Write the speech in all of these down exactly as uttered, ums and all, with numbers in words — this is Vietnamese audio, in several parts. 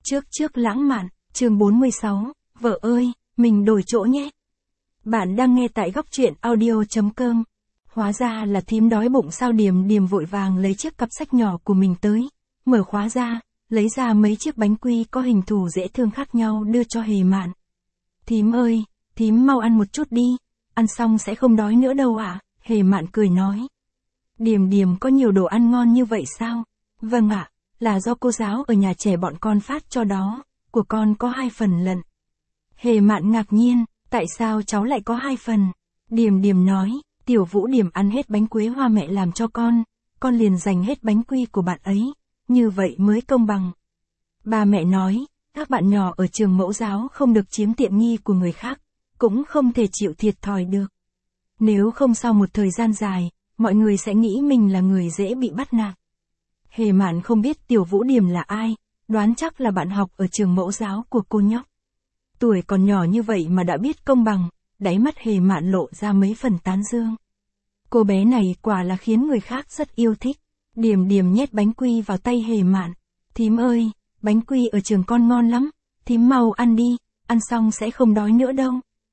Trước trước lãng mạn, chương bốn mươi sáu, vợ ơi, mình đổi chỗ nhé. Bạn đang nghe tại góc truyện audio.com. Hóa ra là thím đói bụng sao. Điềm Điềm vội vàng lấy chiếc cặp sách nhỏ của mình tới, mở khóa ra, lấy ra mấy chiếc bánh quy có hình thù dễ thương khác nhau đưa cho Hề Mạn. Thím ơi, thím mau ăn một chút đi, ăn xong sẽ không đói nữa đâu ạ, à? Hề Mạn cười nói. Điềm Điềm có nhiều đồ ăn ngon như vậy sao? Vâng ạ, là do cô giáo ở nhà trẻ bọn con phát cho đó, của con có hai phần lận. Hề Mạn ngạc nhiên, tại sao cháu lại có hai phần? Điềm Điềm nói, Tiểu Vũ Điềm ăn hết bánh quế hoa mẹ làm cho con, con liền dành hết bánh quy của bạn ấy, như vậy mới công bằng. Ba mẹ nói, các bạn nhỏ ở trường mẫu giáo không được chiếm tiện nghi của người khác, cũng không thể chịu thiệt thòi được. Nếu không sau một thời gian dài, mọi người sẽ nghĩ mình là người dễ bị bắt nạt. Hề Mạn không biết Tiểu Vũ Điềm là ai, đoán chắc là bạn học ở trường mẫu giáo của cô nhóc. Tuổi còn nhỏ như vậy mà đã biết công bằng, đáy mắt Hề Mạn lộ ra mấy phần tán dương. Cô bé này quả là khiến người khác rất yêu thích. Điềm Điềm nhét bánh quy vào tay Hề Mạn. Thím ơi, bánh quy ở trường con ngon lắm, thím mau ăn đi, ăn xong sẽ không đói nữa đâu.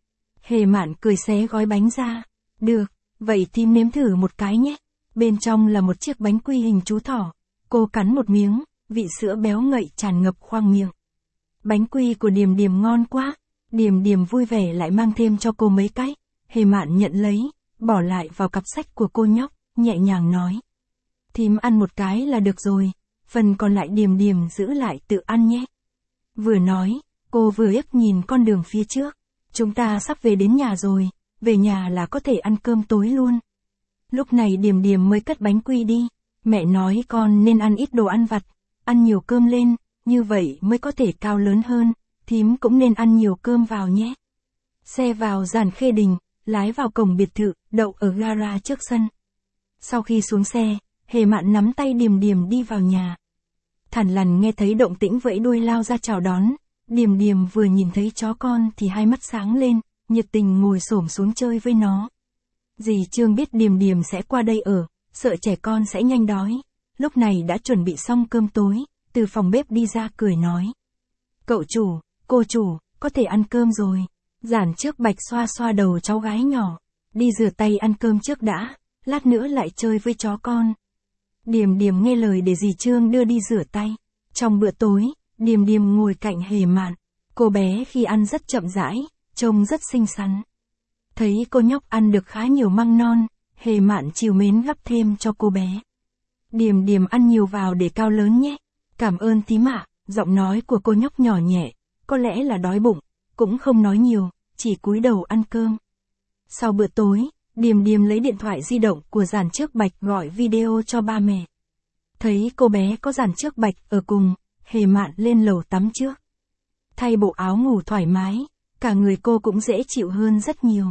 Hề Mạn cười xé gói bánh ra. Được, vậy thím nếm thử một cái nhé. Bên trong là một chiếc bánh quy hình chú thỏ. Cô cắn một miếng, vị sữa béo ngậy tràn ngập khoang miệng. Bánh quy của Điềm Điềm ngon quá. Điềm Điềm vui vẻ lại mang thêm cho cô mấy cái. Hề Mạn nhận lấy, bỏ lại vào cặp sách của cô nhóc, nhẹ nhàng nói. Thím ăn một cái là được rồi, phần còn lại Điềm Điềm giữ lại tự ăn nhé. Vừa nói, cô vừa ép nhìn con đường phía trước. Chúng ta sắp về đến nhà rồi, về nhà là có thể ăn cơm tối luôn. Lúc này Điềm Điềm mới cất bánh quy đi. Mẹ nói con nên ăn ít đồ ăn vặt, ăn nhiều cơm lên, như vậy mới có thể cao lớn hơn, thím cũng nên ăn nhiều cơm vào nhé. Xe vào Giản Khê Đình, lái vào cổng biệt thự, đậu ở gara trước sân. Sau khi xuống xe, Hề Mạn nắm tay Điềm Điềm đi vào nhà. Thằn Lằn nghe thấy động tĩnh vẫy đuôi lao ra chào đón. Điềm Điềm vừa nhìn thấy chó con thì hai mắt sáng lên, nhiệt tình ngồi xổm xuống chơi với nó. Dì Trương biết Điềm Điềm sẽ qua đây ở, sợ trẻ con sẽ nhanh đói. Lúc này đã chuẩn bị xong cơm tối, từ phòng bếp đi ra cười nói. Cậu chủ, cô chủ, có thể ăn cơm rồi. Giản Trước Bạch xoa xoa đầu cháu gái nhỏ. Đi rửa tay ăn cơm trước đã, lát nữa lại chơi với chó con. Điềm Điềm nghe lời để dì Trương đưa đi rửa tay. Trong bữa tối, Điềm Điềm ngồi cạnh Hề Mạn. Cô bé khi ăn rất chậm rãi, trông rất xinh xắn. Thấy cô nhóc ăn được khá nhiều măng non, Hề Mạn chiều mến gắp thêm cho cô bé. Điềm Điềm ăn nhiều vào để cao lớn nhé. Cảm ơn thím ạ. Giọng nói của cô nhóc nhỏ nhẹ, có lẽ là đói bụng, cũng không nói nhiều, chỉ cúi đầu ăn cơm. Sau bữa tối, Điềm Điềm lấy điện thoại di động của Giản Trước Bạch gọi video cho ba mẹ. Thấy cô bé có Giản Trước Bạch ở cùng, Hề Mạn lên lầu tắm trước. Thay bộ áo ngủ thoải mái, cả người cô cũng dễ chịu hơn rất nhiều.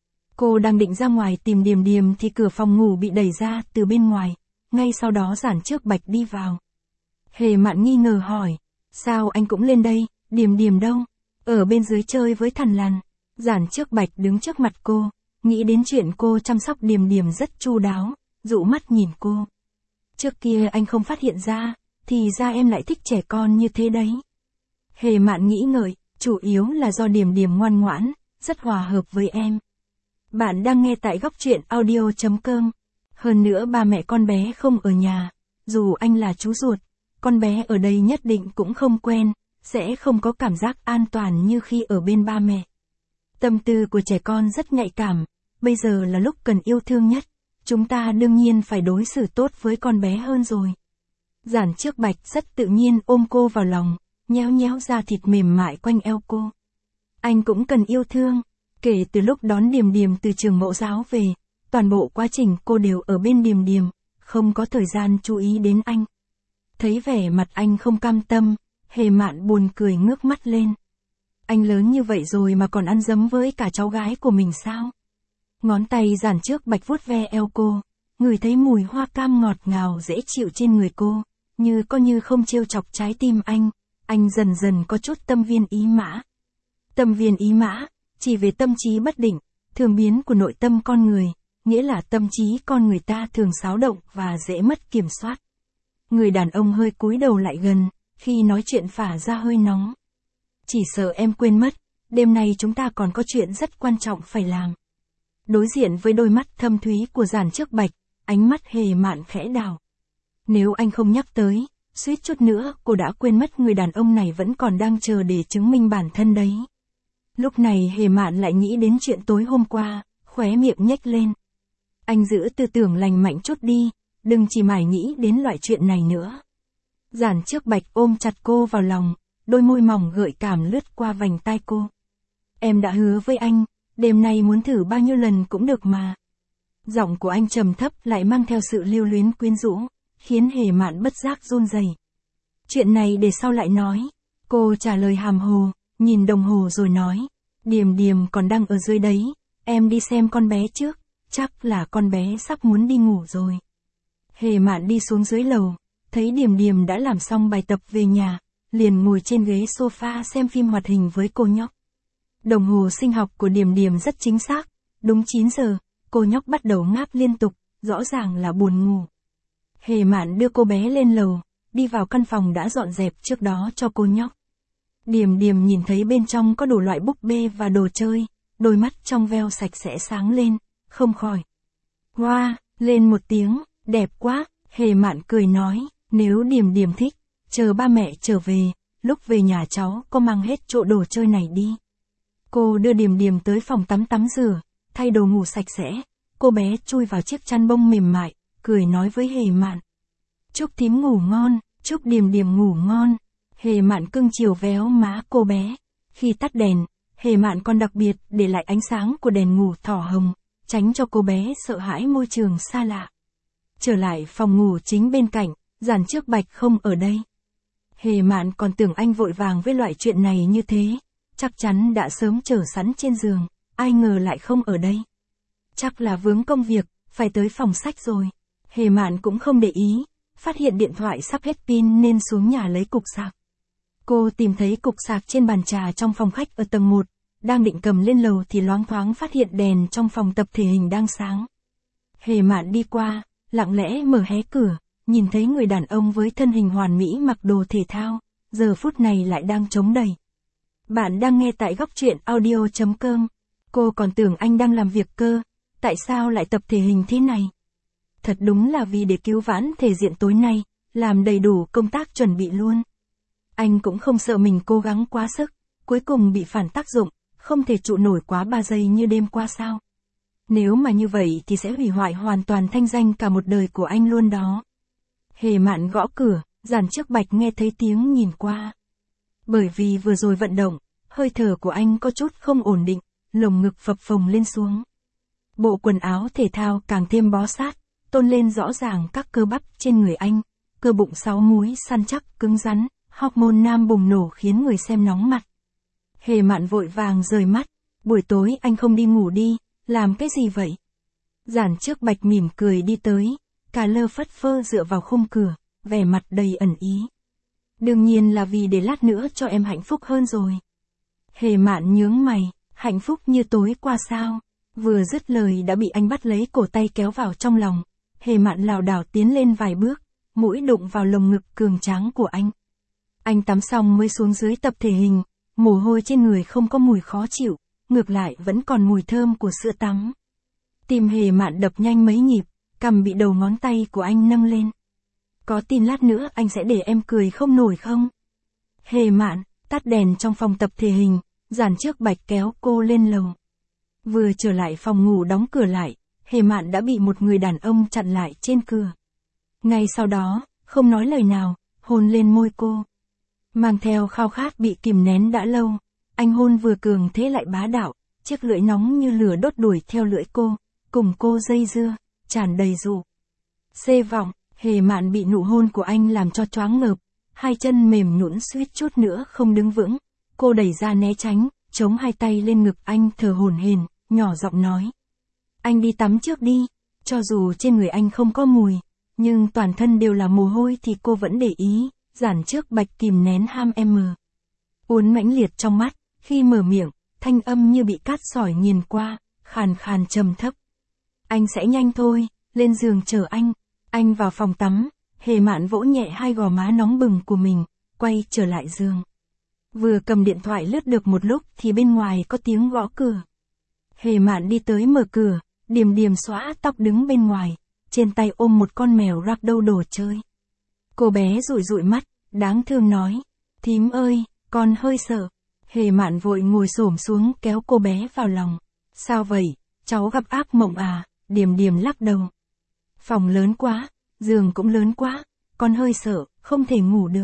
Cô đang định ra ngoài tìm Điềm Điềm thì cửa phòng ngủ bị đẩy ra từ bên ngoài, ngay sau đó Giản Trước Bạch đi vào. Hề Mạn nghi ngờ hỏi, sao anh cũng lên đây, Điềm Điềm đâu? Ở bên dưới chơi với Thằn Lằn. Giản Trước Bạch đứng trước mặt cô, nghĩ đến chuyện cô chăm sóc Điềm Điềm rất chu đáo, dụ mắt nhìn cô. Trước kia anh không phát hiện ra, thì ra em lại thích trẻ con như thế đấy. Hề Mạn nghĩ ngợi, chủ yếu là do Điềm Điềm ngoan ngoãn, rất hòa hợp với em. Bạn đang nghe tại góc truyện audio.com. Hơn nữa ba mẹ con bé không ở nhà, dù anh là chú ruột, con bé ở đây nhất định cũng không quen, sẽ không có cảm giác an toàn như khi ở bên ba mẹ. Tâm tư của trẻ con rất nhạy cảm, bây giờ là lúc cần yêu thương nhất, chúng ta đương nhiên phải đối xử tốt với con bé hơn rồi. Giản Trước Bạch rất tự nhiên ôm cô vào lòng, nhéo nhéo da thịt mềm mại quanh eo cô. Anh cũng cần yêu thương, kể từ lúc đón Điềm Điềm từ trường mẫu giáo về, toàn bộ quá trình cô đều ở bên Điềm Điềm, không có thời gian chú ý đến anh. Thấy vẻ mặt anh không cam tâm, Hề Mạn buồn cười ngước mắt lên. Anh lớn như vậy rồi mà còn ăn dấm với cả cháu gái của mình sao? Ngón tay Giản Trước Bạch vuốt ve eo cô, ngửi thấy mùi hoa cam ngọt ngào dễ chịu trên người cô, như có như không trêu chọc trái tim anh, anh dần dần có chút tâm viên ý mã. Tâm viên ý mã, chỉ về tâm trí bất định, thường biến của nội tâm con người, nghĩa là tâm trí con người ta thường xáo động và dễ mất kiểm soát. Người đàn ông hơi cúi đầu lại gần, khi nói chuyện phả ra hơi nóng. Chỉ sợ em quên mất, đêm nay chúng ta còn có chuyện rất quan trọng phải làm. Đối diện với đôi mắt thâm thúy của Giản Trước Bạch, ánh mắt Hề Mạn khẽ đảo. Nếu anh không nhắc tới, suýt chút nữa cô đã quên mất người đàn ông này vẫn còn đang chờ để chứng minh bản thân đấy. Lúc này Hề Mạn lại nghĩ đến chuyện tối hôm qua, khóe miệng nhếch lên. Anh giữ tư tưởng lành mạnh chút đi, đừng chỉ mải nghĩ đến loại chuyện này nữa. Giản Trước Bạch ôm chặt cô vào lòng, đôi môi mỏng gợi cảm lướt qua vành tai cô. Em đã hứa với anh, đêm nay muốn thử bao nhiêu lần cũng được mà. Giọng của anh trầm thấp lại mang theo sự lưu luyến quyến rũ, khiến Hề Mạn bất giác run rẩy. Chuyện này để sau lại nói. Cô trả lời hàm hồ, nhìn đồng hồ rồi nói. Điềm Điềm còn đang ở dưới đấy, em đi xem con bé trước, chắc là con bé sắp muốn đi ngủ rồi. Hề Mạn đi xuống dưới lầu, thấy Điềm Điềm đã làm xong bài tập về nhà, liền ngồi trên ghế sofa xem phim hoạt hình với cô nhóc. Đồng hồ sinh học của Điềm Điềm rất chính xác, đúng chín giờ, cô nhóc bắt đầu ngáp liên tục, rõ ràng là buồn ngủ. Hề Mạn đưa cô bé lên lầu, đi vào căn phòng đã dọn dẹp trước đó cho cô nhóc. Điềm Điềm nhìn thấy bên trong có đủ loại búp bê và đồ chơi, đôi mắt trong veo sạch sẽ sáng lên, không khỏi. Wow, lên một tiếng, đẹp quá, Hề Mạn cười nói, nếu Điềm Điềm thích, chờ ba mẹ trở về, lúc về nhà cháu có mang hết chỗ đồ chơi này đi. Cô đưa Điềm Điềm tới phòng tắm tắm rửa, thay đồ ngủ sạch sẽ, cô bé chui vào chiếc chăn bông mềm mại, cười nói với Hề Mạn. Chúc thím ngủ ngon, chúc Điềm Điềm ngủ ngon. Hề Mạn cưng chiều véo má cô bé. Khi tắt đèn, Hề Mạn còn đặc biệt để lại ánh sáng của đèn ngủ thỏ hồng, tránh cho cô bé sợ hãi môi trường xa lạ. Trở lại phòng ngủ chính bên cạnh, Giản Trước Bạch không ở đây. Hề Mạn còn tưởng anh vội vàng với loại chuyện này như thế, chắc chắn đã sớm chờ sẵn trên giường, ai ngờ lại không ở đây. Chắc là vướng công việc, phải tới phòng sách rồi. Hề Mạn cũng không để ý, phát hiện điện thoại sắp hết pin nên xuống nhà lấy cục sạc. Cô tìm thấy cục sạc trên bàn trà trong phòng khách ở tầng một, đang định cầm lên lầu thì loáng thoáng phát hiện đèn trong phòng tập thể hình đang sáng. Hề Mạn đi qua, lặng lẽ mở hé cửa, nhìn thấy người đàn ông với thân hình hoàn mỹ mặc đồ thể thao, giờ phút này lại đang chống đẩy. Bạn đang nghe tại góc truyện audio chấm com. Cô còn tưởng anh đang làm việc cơ, tại sao lại tập thể hình thế này? Thật đúng là vì để cứu vãn thể diện tối nay, làm đầy đủ công tác chuẩn bị luôn. Anh cũng không sợ mình cố gắng quá sức, cuối cùng bị phản tác dụng, không thể trụ nổi quá ba giây như đêm qua sao. Nếu mà như vậy thì sẽ hủy hoại hoàn toàn thanh danh cả một đời của anh luôn đó. Hề Mạn gõ cửa, Giản Trước Bạch nghe thấy tiếng nhìn qua. Bởi vì vừa rồi vận động, hơi thở của anh có chút không ổn định, lồng ngực phập phồng lên xuống. Bộ quần áo thể thao càng thêm bó sát, tôn lên rõ ràng các cơ bắp trên người anh, cơ bụng sáu múi săn chắc cứng rắn, hormone nam bùng nổ khiến người xem nóng mặt. Hề Mạn vội vàng rời mắt, buổi tối anh không đi ngủ đi, làm cái gì vậy? Giản Trước Bạch mỉm cười đi tới, cà lơ phất phơ dựa vào khung cửa, vẻ mặt đầy ẩn ý. Đương nhiên là vì để lát nữa cho em hạnh phúc hơn rồi. Hề Mạn nhướng mày, hạnh phúc như tối qua sao? Vừa dứt lời đã bị anh bắt lấy cổ tay kéo vào trong lòng. Hề Mạn lảo đảo tiến lên vài bước, mũi đụng vào lồng ngực cường tráng của anh. Anh tắm xong mới xuống dưới tập thể hình, mồ hôi trên người không có mùi khó chịu, ngược lại vẫn còn mùi thơm của sữa tắm. Tim Hề Mạn đập nhanh mấy nhịp, cằm bị đầu ngón tay của anh nâng lên. Có tin lát nữa anh sẽ để em cười không nổi không? Hề Mạn, tắt đèn trong phòng tập thể hình, Giản Trước Bạch kéo cô lên lầu. Vừa trở lại phòng ngủ đóng cửa lại, Hề Mạn đã bị một người đàn ông chặn lại trên cửa. Ngay sau đó, không nói lời nào, hôn lên môi cô. Mang theo khao khát bị kìm nén đã lâu, anh hôn vừa cường thế lại bá đạo, chiếc lưỡi nóng như lửa đốt đuổi theo lưỡi cô, cùng cô dây dưa, tràn đầy dụ. Xê vọng, Hề Mạn bị nụ hôn của anh làm cho choáng ngợp, hai chân mềm nhũn suýt chút nữa không đứng vững. Cô đẩy ra né tránh, chống hai tay lên ngực anh thở hổn hển, nhỏ giọng nói. Anh đi tắm trước đi, cho dù trên người anh không có mùi, nhưng toàn thân đều là mồ hôi thì cô vẫn để ý. Giản Trước Bạch kìm nén ham em mờ. Uốn mãnh liệt trong mắt, khi mở miệng, thanh âm như bị cát sỏi nghiền qua, khàn khàn trầm thấp. Anh sẽ nhanh thôi, lên giường chờ anh. Anh vào phòng tắm, Hề Mạn vỗ nhẹ hai gò má nóng bừng của mình, quay trở lại giường. Vừa cầm điện thoại lướt được một lúc thì bên ngoài có tiếng gõ cửa. Hề Mạn đi tới mở cửa, Điềm Điềm xõa tóc đứng bên ngoài, trên tay ôm một con mèo ragdoll đồ chơi. Cô bé dụi dụi mắt, đáng thương nói, thím ơi, con hơi sợ. Hề Mạn vội ngồi xổm xuống kéo cô bé vào lòng. Sao vậy, cháu gặp ác mộng à? Điềm Điềm lắc đầu. Phòng lớn quá, giường cũng lớn quá, con hơi sợ, không thể ngủ được.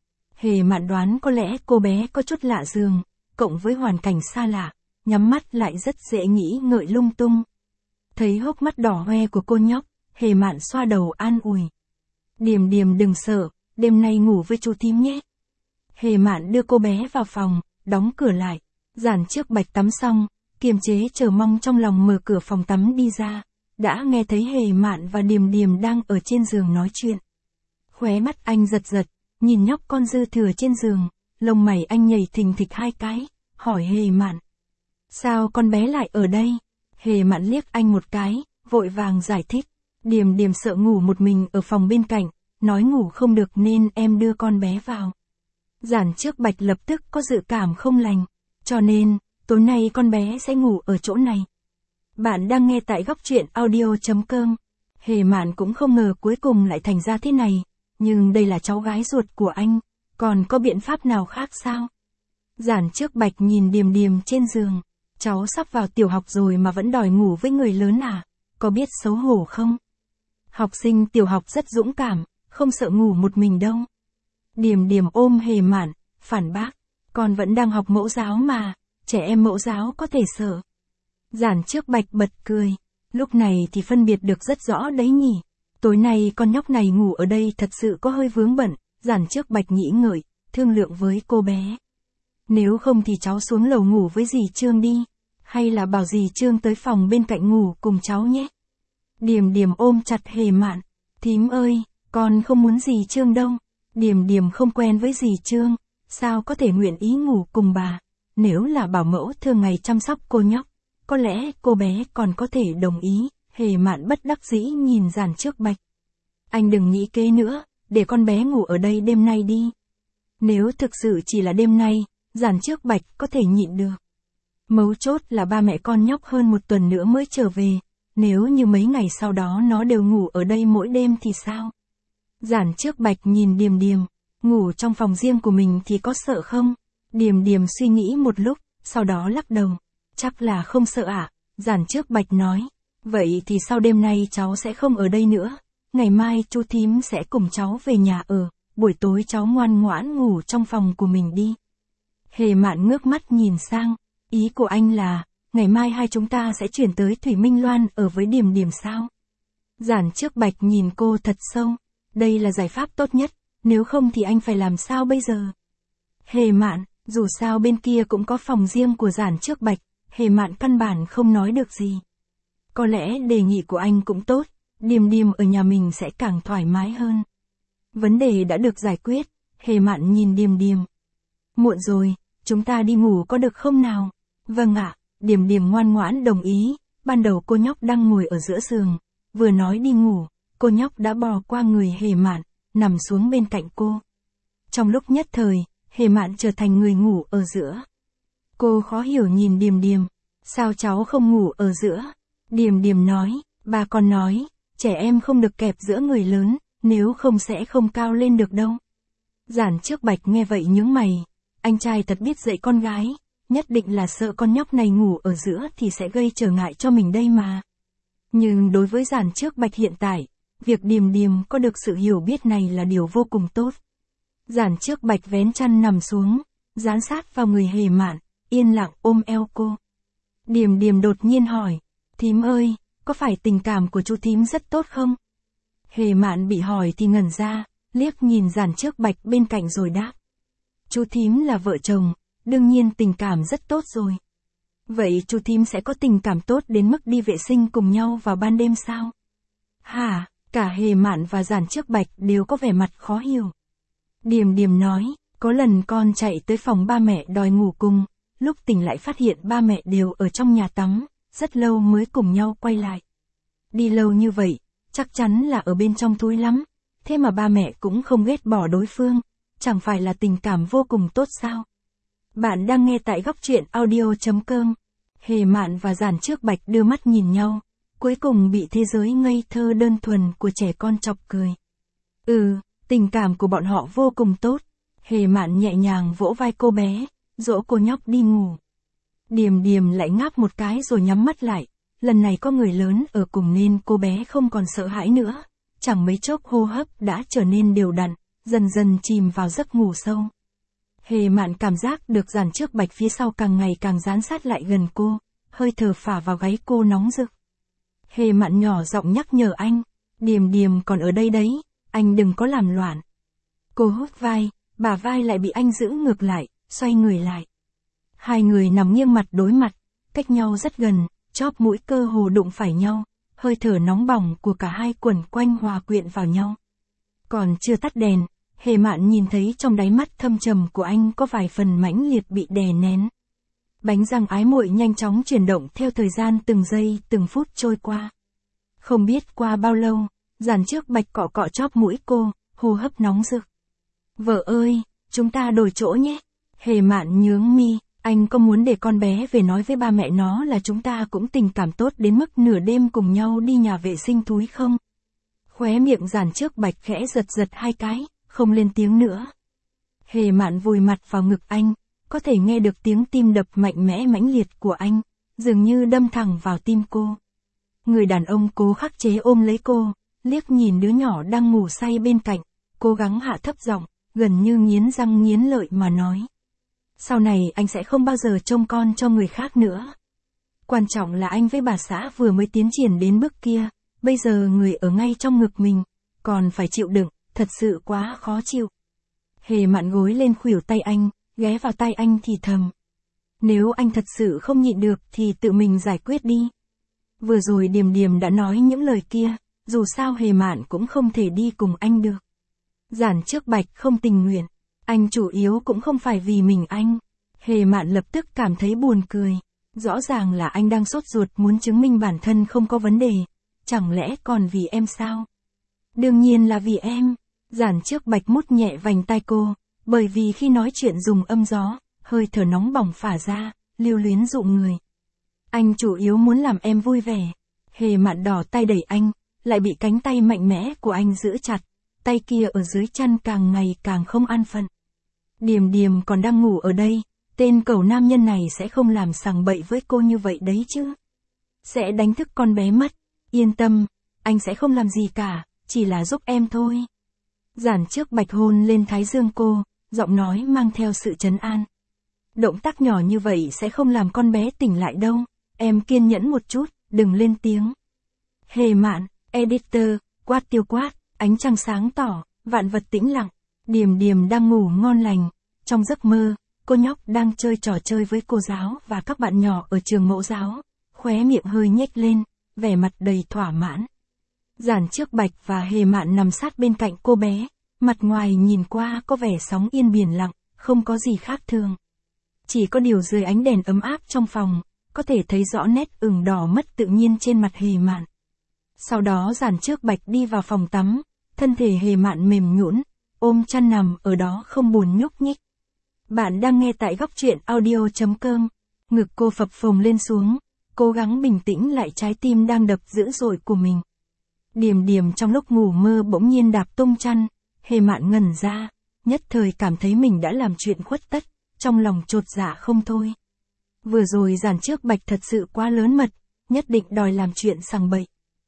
Hề Mạn đoán có lẽ cô bé có chút lạ giường, cộng với hoàn cảnh xa lạ, nhắm mắt lại rất dễ nghĩ ngợi lung tung. Thấy hốc mắt đỏ hoe của cô nhóc, Hề Mạn xoa đầu an ủi. Điềm Điềm đừng sợ, đêm nay ngủ với chú thím nhé. Hề Mạn đưa cô bé vào phòng, đóng cửa lại. Giản Trước Bạch tắm xong, kiềm chế chờ mong trong lòng mở cửa phòng tắm đi ra, đã nghe thấy Hề Mạn và Điềm Điềm đang ở trên giường nói chuyện. Khóe mắt anh giật giật, nhìn nhóc con dư thừa trên giường, lông mày anh nhảy thình thịch hai cái, hỏi Hề Mạn. Sao con bé lại ở đây? Hề Mạn liếc anh một cái, vội vàng giải thích. Điềm Điềm sợ ngủ một mình ở phòng bên cạnh, nói ngủ không được nên em đưa con bé vào. Giản Trước Bạch lập tức có dự cảm không lành, cho nên, tối nay con bé sẽ ngủ ở chỗ này. Bạn đang nghe tại góc truyện audio chấm com. Hề Mạn cũng không ngờ cuối cùng lại thành ra thế này, nhưng đây là cháu gái ruột của anh, còn có biện pháp nào khác sao? Giản Trước Bạch nhìn Điềm Điềm trên giường, cháu sắp vào tiểu học rồi mà vẫn đòi ngủ với người lớn à, có biết xấu hổ không? Học sinh tiểu học rất dũng cảm, không sợ ngủ một mình đâu. Điềm Điềm ôm Hề Mạn, phản bác, con vẫn đang học mẫu giáo mà, trẻ em mẫu giáo có thể sợ. Giản Trước Bạch bật cười, lúc này thì phân biệt được rất rõ đấy nhỉ. Tối nay con nhóc này ngủ ở đây thật sự có hơi vướng bận. Giản Trước Bạch nghĩ ngợi, thương lượng với cô bé. Nếu không thì cháu xuống lầu ngủ với dì Trương đi, hay là bảo dì Trương tới phòng bên cạnh ngủ cùng cháu nhé. Điềm Điềm ôm chặt Hề Mạn, thím ơi, con không muốn dì Trương đâu. Điềm Điềm không quen với dì Trương, sao có thể nguyện ý ngủ cùng bà. Nếu là bảo mẫu thường ngày chăm sóc cô nhóc, có lẽ cô bé còn có thể đồng ý. Hề Mạn bất đắc dĩ nhìn Giản Trước Bạch. Anh đừng nghĩ kế nữa, để con bé ngủ ở đây đêm nay đi. Nếu thực sự chỉ là đêm nay, Giản Trước Bạch có thể nhịn được. Mấu chốt là ba mẹ con nhóc hơn một tuần nữa mới trở về, nếu như mấy ngày sau đó nó đều ngủ ở đây mỗi đêm thì sao? Giản Trước Bạch nhìn Điềm Điềm, ngủ trong phòng riêng của mình thì có sợ không? Điềm Điềm suy nghĩ một lúc, sau đó lắc đầu. Chắc là không sợ ạ, à? Giản Trước Bạch nói. Vậy thì sau đêm nay cháu sẽ không ở đây nữa, ngày mai chú thím sẽ cùng cháu về nhà ở, buổi tối cháu ngoan ngoãn ngủ trong phòng của mình đi. Hề Mạn ngước mắt nhìn sang, ý của anh là, ngày mai hai chúng ta sẽ chuyển tới Thủy Minh Loan ở với Điềm Điềm sao? Giản Trước Bạch nhìn cô thật sâu, đây là giải pháp tốt nhất, nếu không thì anh phải làm sao bây giờ? Hề Mạn, dù sao bên kia cũng có phòng riêng của Giản Trước Bạch, Hề Mạn căn bản không nói được gì. Có lẽ đề nghị của anh cũng tốt, Điềm Điềm ở nhà mình sẽ càng thoải mái hơn. Vấn đề đã được giải quyết, Hề Mạn nhìn Điềm Điềm. Muộn rồi, chúng ta đi ngủ có được không nào? Vâng ạ, Điềm Điềm ngoan ngoãn đồng ý, ban đầu cô nhóc đang ngồi ở giữa giường, vừa nói đi ngủ, cô nhóc đã bò qua người Hề Mạn, nằm xuống bên cạnh cô. Trong lúc nhất thời, Hề Mạn trở thành người ngủ ở giữa. Cô khó hiểu nhìn Điềm Điềm, sao cháu không ngủ ở giữa? Điềm Điềm nói, bà còn nói, trẻ em không được kẹp giữa người lớn, nếu không sẽ không cao lên được đâu. Giản Trước Bạch nghe vậy nhướng mày, anh trai thật biết dạy con gái, nhất định là sợ con nhóc này ngủ ở giữa thì sẽ gây trở ngại cho mình đây mà. Nhưng đối với Giản Trước Bạch hiện tại, việc Điềm Điềm có được sự hiểu biết này là điều vô cùng tốt. Giản Trước Bạch vén chăn nằm xuống, dán sát vào người Hề Mạn, yên lặng ôm eo cô. Điềm Điềm đột nhiên hỏi, thím ơi, có phải tình cảm của chú thím rất tốt không? Hề Mạn bị hỏi thì ngẩn ra, liếc nhìn Giản Trước Bạch bên cạnh rồi đáp. Chú thím là vợ chồng, đương nhiên tình cảm rất tốt rồi. Vậy chú thím sẽ có tình cảm tốt đến mức đi vệ sinh cùng nhau vào ban đêm sao? Hả? Cả Hề Mạn và Giản Trước Bạch đều có vẻ mặt khó hiểu. Điềm Điềm nói, có lần con chạy tới phòng ba mẹ đòi ngủ cùng, lúc tỉnh lại phát hiện ba mẹ đều ở trong nhà tắm, rất lâu mới cùng nhau quay lại. Đi lâu như vậy, chắc chắn là ở bên trong túi lắm, thế mà ba mẹ cũng không ghét bỏ đối phương, chẳng phải là tình cảm vô cùng tốt sao? Bạn đang nghe tại góc truyện audio.com. Hề Mạn và Giản Trước Bạch đưa mắt nhìn nhau, cuối cùng bị thế giới ngây thơ đơn thuần của trẻ con chọc cười. Ừ, tình cảm của bọn họ vô cùng tốt. Hề Mạn nhẹ nhàng vỗ vai cô bé, dỗ cô nhóc đi ngủ. Điềm Điềm lại ngáp một cái rồi nhắm mắt lại, lần này có người lớn ở cùng nên cô bé không còn sợ hãi nữa, chẳng mấy chốc hô hấp đã trở nên đều đặn, dần dần chìm vào giấc ngủ sâu. Hề Mạn cảm giác được Giản Trước Bạch phía sau càng ngày càng dán sát lại gần cô, hơi thở phả vào gáy cô nóng rực. Hề Mạn nhỏ giọng nhắc nhở anh, Điềm Điềm còn ở đây đấy, anh đừng có làm loạn. Cô hút vai, bả vai lại bị anh giữ ngược lại, xoay người lại. Hai người nằm nghiêng mặt đối mặt, cách nhau rất gần, chóp mũi cơ hồ đụng phải nhau, hơi thở nóng bỏng của cả hai quẩn quanh hòa quyện vào nhau. Còn chưa tắt đèn, Hề Mạn nhìn thấy trong đáy mắt thâm trầm của anh có vài phần mãnh liệt bị đè nén. Bánh răng ái muội nhanh chóng chuyển động theo thời gian từng giây từng phút trôi qua. Không biết qua bao lâu, Giản Trước Bạch cọ cọ chóp mũi cô, hô hấp nóng rực. Vợ ơi, chúng ta đổi chỗ nhé. Hề Mạn nhướng mi, anh có muốn để con bé về nói với ba mẹ nó là chúng ta cũng tình cảm tốt đến mức nửa đêm cùng nhau đi nhà vệ sinh thúi không? Khóe miệng Giản Trước Bạch khẽ giật giật hai cái, không lên tiếng nữa. Hề Mạn vùi mặt vào ngực anh, có thể nghe được tiếng tim đập mạnh mẽ mãnh liệt của anh, dường như đâm thẳng vào tim cô. Người đàn ông cố khắc chế ôm lấy cô, liếc nhìn đứa nhỏ đang ngủ say bên cạnh, cố gắng hạ thấp giọng, gần như nghiến răng nghiến lợi mà nói. Sau này anh sẽ không bao giờ trông con cho người khác nữa. Quan trọng là anh với bà xã vừa mới tiến triển đến bước kia, bây giờ người ở ngay trong ngực mình, còn phải chịu đựng, thật sự quá khó chịu. Hề Mạn gối lên khuỷu tay anh, ghé vào tay anh thì thầm. Nếu anh thật sự không nhịn được thì tự mình giải quyết đi. Vừa rồi Điềm Điềm đã nói những lời kia, dù sao Hề Mạn cũng không thể đi cùng anh được. Giản Trước Bạch không tình nguyện, anh chủ yếu cũng không phải vì mình anh. Hề Mạn lập tức cảm thấy buồn cười, rõ ràng là anh đang sốt ruột muốn chứng minh bản thân không có vấn đề, chẳng lẽ còn vì em sao? Đương nhiên là vì em. Giản Trước Bạch mút nhẹ vành tai cô, bởi vì khi nói chuyện dùng âm gió, hơi thở nóng bỏng phả ra, lưu luyến dụ người. Anh chủ yếu muốn làm em vui vẻ. Hề Mạn đỏ tay đẩy anh, lại bị cánh tay mạnh mẽ của anh giữ chặt, tay kia ở dưới chân càng ngày càng không an phận. Điềm Điềm còn đang ngủ ở đây, tên cẩu nam nhân này sẽ không làm sằng bậy với cô như vậy đấy chứ. Sẽ đánh thức con bé mất, yên tâm, anh sẽ không làm gì cả, chỉ là giúp em thôi. Giản Trước Bạch hôn lên thái dương cô, giọng nói mang theo sự trấn an. Động tác nhỏ như vậy sẽ không làm con bé tỉnh lại đâu, em kiên nhẫn một chút, đừng lên tiếng. Hề Mạn, editor, quát tiêu quát, ánh trăng sáng tỏ, vạn vật tĩnh lặng, Điềm Điềm đang ngủ ngon lành. Trong giấc mơ, cô nhóc đang chơi trò chơi với cô giáo và các bạn nhỏ ở trường mẫu giáo, khóe miệng hơi nhếch lên, vẻ mặt đầy thỏa mãn. Giản Trước Bạch và Hề Mạn nằm sát bên cạnh cô bé, mặt ngoài nhìn qua có vẻ sóng yên biển lặng, không có gì khác thường. Chỉ có điều dưới ánh đèn ấm áp trong phòng, có thể thấy rõ nét ửng đỏ mất tự nhiên trên mặt Hề Mạn. Sau đó Giản Trước Bạch đi vào phòng tắm, thân thể Hề Mạn mềm nhũn, ôm chăn nằm ở đó không buồn nhúc nhích. Bạn đang nghe tại góc truyện audio.com, ngực cô phập phồng lên xuống, cố gắng bình tĩnh lại trái tim đang đập dữ dội của mình. Điềm Điềm trong lúc ngủ mơ bỗng nhiên đạp tung chăn, Hề Mạn ngẩn ra, nhất thời cảm thấy mình đã làm chuyện khuất tất, trong lòng chột dạ không thôi. Vừa rồi Giản Trước Bạch thật sự quá lớn mật, nhất định đòi làm chuyện sằng bậy.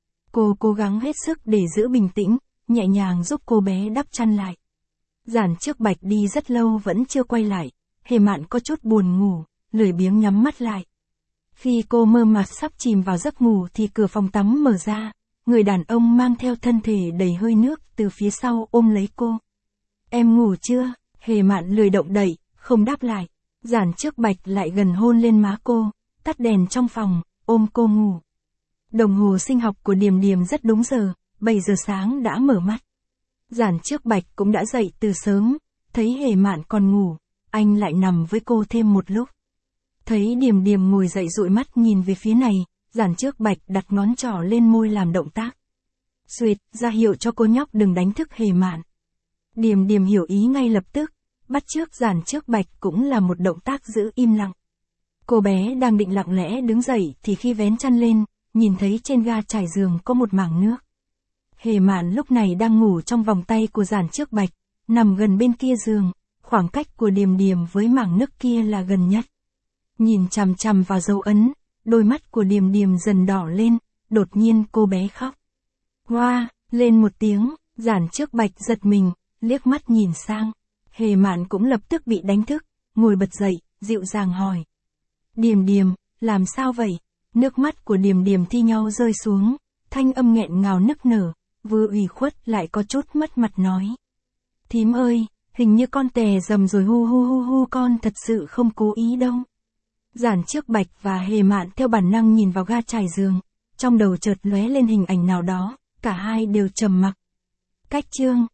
Cô cố gắng hết sức để giữ bình tĩnh, nhẹ nhàng giúp cô bé đắp chăn lại. Giản Trước Bạch đi rất lâu vẫn chưa quay lại, Hề Mạn có chút buồn ngủ, lười biếng nhắm mắt lại. Khi cô mơ mạt sắp chìm vào giấc ngủ thì cửa phòng tắm mở ra, người đàn ông mang theo thân thể đầy hơi nước từ phía sau ôm lấy cô. Em ngủ chưa? Hề Mạn lười động đậy, không đáp lại. Giản Trước Bạch lại gần hôn lên má cô, tắt đèn trong phòng, ôm cô ngủ. Đồng hồ sinh học của Điềm Điềm rất đúng giờ, bảy giờ sáng đã mở mắt. Giản Trước Bạch cũng đã dậy từ sớm, thấy Hề Mạn còn ngủ, anh lại nằm với cô thêm một lúc. Thấy Điềm Điềm ngồi dậy dụi mắt nhìn về phía này, Giản Trước Bạch đặt ngón trỏ lên môi làm động tác. Xuyệt, ra hiệu cho cô nhóc đừng đánh thức Hề Mạn. Điềm Điềm hiểu ý ngay lập tức, bắt chước Giản Trước Bạch cũng là một động tác giữ im lặng. Cô bé đang định lặng lẽ đứng dậy thì khi vén chăn lên, nhìn thấy trên ga trải giường có một mảng nước. Hề Mạn lúc này đang ngủ trong vòng tay của Giản Trước Bạch, nằm gần bên kia giường, khoảng cách của Điềm Điềm với mảng nước kia là gần nhất. Nhìn chằm chằm vào dấu ấn, đôi mắt của Điềm Điềm dần đỏ lên, đột nhiên cô bé khóc. Hoa, lên một tiếng, Giản Trước Bạch giật mình, liếc mắt nhìn sang. Hề Mạn cũng lập tức bị đánh thức, ngồi bật dậy, dịu dàng hỏi. Điềm Điềm, làm sao vậy? Nước mắt của Điềm Điềm thi nhau rơi xuống, thanh âm nghẹn ngào nức nở, vừa ủy khuất lại có chút mất mặt nói. Thím ơi, hình như con tè dầm rồi hu hu hu hu, con thật sự không cố ý đâu. Giản Trước Bạch và Hề Mạn theo bản năng nhìn vào ga trải giường, trong đầu chợt lóe lên hình ảnh nào đó, cả hai đều trầm mặc. Cách chương